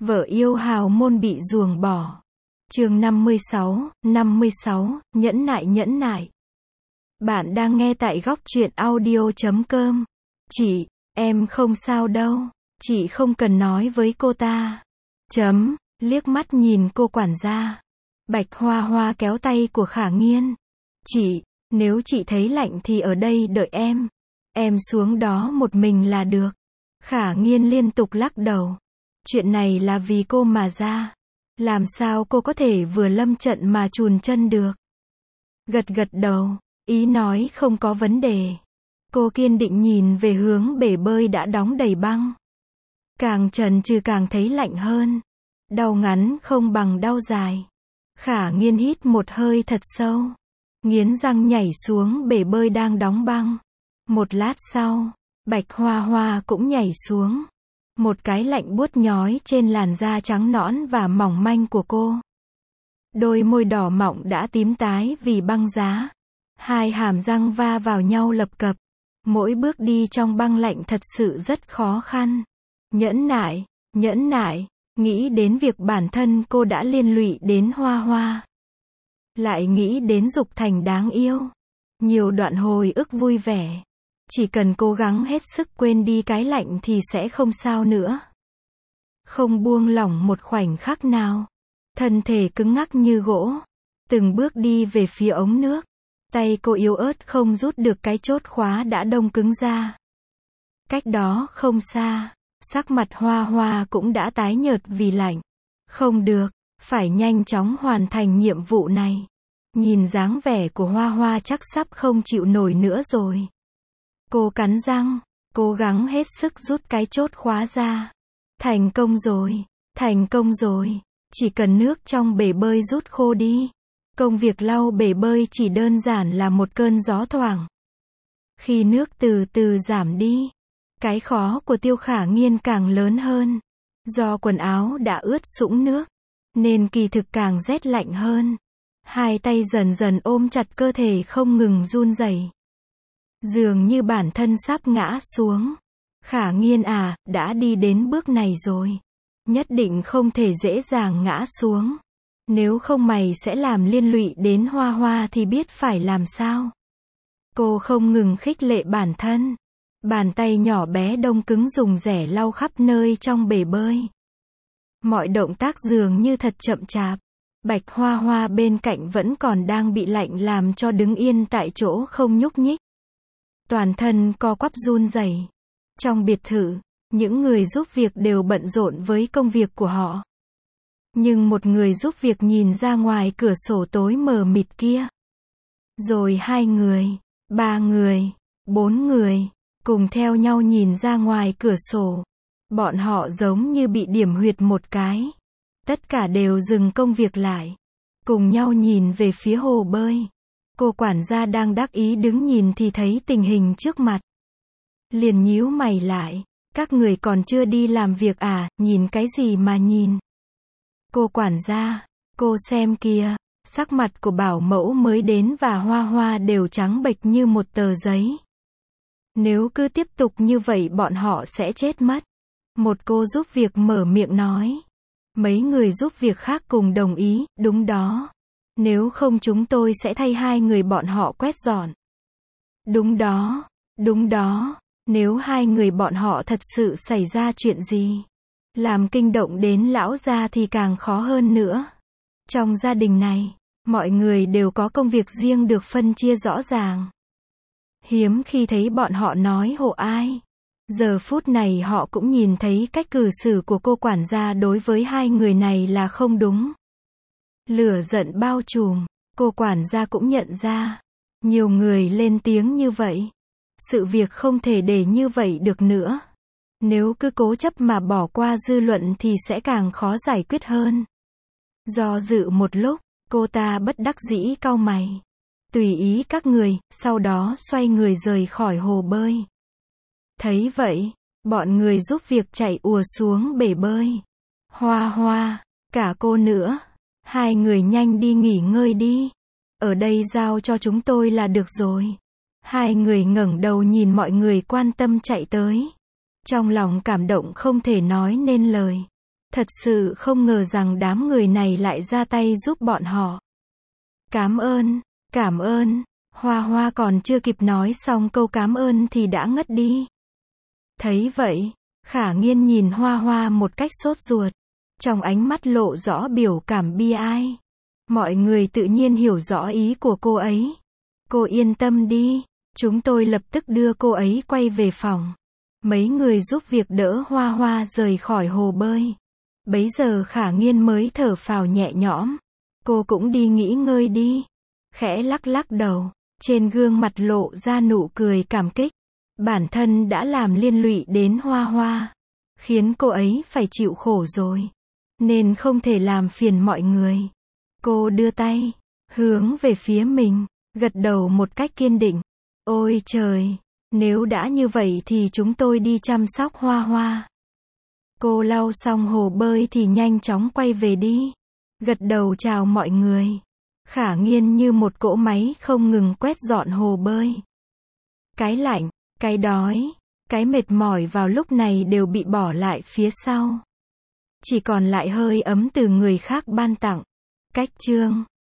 Vợ yêu hào môn bị ruồng bỏ. Chương 56, nhẫn nại. Bạn đang nghe tại góc truyện audio.com. Chị, em không sao đâu. Chị không cần nói với cô ta. Liếc mắt nhìn cô quản gia. Bạch Hoa Hoa kéo tay của Khả Nghiên. Chị, nếu chị thấy lạnh thì ở đây đợi em. Em xuống đó một mình là được. Khả Nghiên liên tục lắc đầu. Chuyện này là vì cô mà ra. Làm sao cô có thể vừa lâm trận mà chùn chân được? Gật đầu, ý nói không có vấn đề. Cô kiên định nhìn về hướng bể bơi đã đóng đầy băng. Càng chần chừ càng thấy lạnh hơn. Đau ngắn không bằng đau dài. Khả Nghiên hít một hơi thật sâu. Nghiến răng nhảy xuống bể bơi đang đóng băng. Một lát sau, Bạch Hoa Hoa cũng nhảy xuống. Một cái lạnh buốt nhói trên làn da trắng nõn và mỏng manh của cô. Đôi môi đỏ mọng đã tím tái vì băng giá. Hai hàm răng va vào nhau lập cập. Mỗi bước đi trong băng lạnh thật sự rất khó khăn. Nhẫn nại, nghĩ đến việc bản thân cô đã liên lụy đến Hoa Hoa. Lại nghĩ đến Dục Thành đáng yêu. Nhiều đoạn hồi ức vui vẻ. Chỉ cần cố gắng hết sức quên đi cái lạnh thì sẽ không sao nữa. Không buông lỏng một khoảnh khắc nào. Thân thể cứng ngắc như gỗ. Từng bước đi về phía ống nước. Tay cô yếu ớt không rút được cái chốt khóa đã đông cứng ra. Cách đó không xa, sắc mặt Hoa Hoa cũng đã tái nhợt vì lạnh. Không được, phải nhanh chóng hoàn thành nhiệm vụ này. Nhìn dáng vẻ của Hoa Hoa chắc sắp không chịu nổi nữa rồi. Cô cắn răng, cố gắng hết sức rút cái chốt khóa ra. Thành công rồi. Chỉ cần nước trong bể bơi rút khô đi. Công việc lau bể bơi chỉ đơn giản là một cơn gió thoảng. Khi nước từ từ giảm đi, cái khó của Tiêu Khả Nghiên càng lớn hơn. Do quần áo đã ướt sũng nước, nên kỳ thực càng rét lạnh hơn. Hai tay dần dần ôm chặt cơ thể không ngừng run rẩy. Dường như bản thân sắp ngã xuống. Khả Nghiên à, đã đi đến bước này rồi. Nhất định không thể dễ dàng ngã xuống. Nếu không mày sẽ làm liên lụy đến Hoa Hoa thì biết phải làm sao. Cô không ngừng khích lệ bản thân. Bàn tay nhỏ bé đông cứng dùng rẻ lau khắp nơi trong bể bơi. Mọi động tác dường như thật chậm chạp. Bạch Hoa Hoa bên cạnh vẫn còn đang bị lạnh làm cho đứng yên tại chỗ không nhúc nhích. Toàn thân co quắp run rẩy. Trong biệt thự, những người giúp việc đều bận rộn với công việc của họ. Nhưng một người giúp việc nhìn ra ngoài cửa sổ tối mờ mịt kia. Rồi 2 người, 3 người, 4 người, cùng theo nhau nhìn ra ngoài cửa sổ. Bọn họ giống như bị điểm huyệt một cái. Tất cả đều dừng công việc lại. Cùng nhau nhìn về phía hồ bơi. Cô quản gia đang đắc ý đứng nhìn thì thấy tình hình trước mặt. Liền nhíu mày lại. Các người còn chưa đi làm việc à, nhìn cái gì mà nhìn. Cô quản gia, cô xem kìa, sắc mặt của bảo mẫu mới đến và Hoa Hoa đều trắng bệch như một tờ giấy. Nếu cứ tiếp tục như vậy bọn họ sẽ chết mất. Một cô giúp việc mở miệng nói. Mấy người giúp việc khác cùng đồng ý, đúng đó. Nếu không chúng tôi sẽ thay 2 người bọn họ quét dọn. Đúng đó, nếu 2 người bọn họ thật sự xảy ra chuyện gì. Làm kinh động đến lão gia thì càng khó hơn nữa. Trong gia đình này, mọi người đều có công việc riêng được phân chia rõ ràng. Hiếm khi thấy bọn họ nói hộ ai. Giờ phút này họ cũng nhìn thấy cách cư xử của cô quản gia đối với 2 người này là không đúng. Lửa giận bao trùm, cô quản gia cũng nhận ra. Nhiều người lên tiếng như vậy. Sự việc không thể để như vậy được nữa. Nếu cứ cố chấp mà bỏ qua dư luận thì sẽ càng khó giải quyết hơn. Do dự một lúc, cô ta bất đắc dĩ cau mày. Tùy ý các người, sau đó xoay người rời khỏi hồ bơi. Thấy vậy, bọn người giúp việc chạy ùa xuống bể bơi. Hoa Hoa, cả cô nữa. 2 người nhanh đi nghỉ ngơi đi. Ở đây giao cho chúng tôi là được rồi. 2 người ngẩng đầu nhìn mọi người quan tâm chạy tới. Trong lòng cảm động không thể nói nên lời. Thật sự không ngờ rằng đám người này lại ra tay giúp bọn họ. Cảm ơn. Hoa Hoa còn chưa kịp nói xong câu cảm ơn thì đã ngất đi. Thấy vậy, Khả Nghiên nhìn Hoa Hoa một cách sốt ruột. Trong ánh mắt lộ rõ biểu cảm bi ai. Mọi người tự nhiên hiểu rõ ý của cô ấy. Cô yên tâm đi, chúng tôi lập tức đưa cô ấy quay về phòng. Mấy người giúp việc đỡ Hoa Hoa rời khỏi hồ bơi. Bấy giờ Khả Nghiên mới thở phào nhẹ nhõm. Cô cũng đi nghỉ ngơi đi. Khẽ lắc lắc đầu, trên gương mặt lộ ra nụ cười cảm kích. Bản thân đã làm liên lụy đến Hoa Hoa, khiến cô ấy phải chịu khổ rồi, nên không thể làm phiền mọi người. Cô đưa tay, hướng về phía mình, gật đầu một cách kiên định. Ôi trời, nếu đã như vậy thì chúng tôi đi chăm sóc Hoa Hoa. Cô lau xong hồ bơi thì nhanh chóng quay về đi. Gật đầu chào mọi người. Khả Nghiên như một cỗ máy không ngừng quét dọn hồ bơi. Cái lạnh, cái đói, cái mệt mỏi vào lúc này đều bị bỏ lại phía sau. Chỉ còn lại hơi ấm từ người khác ban tặng. Cách chương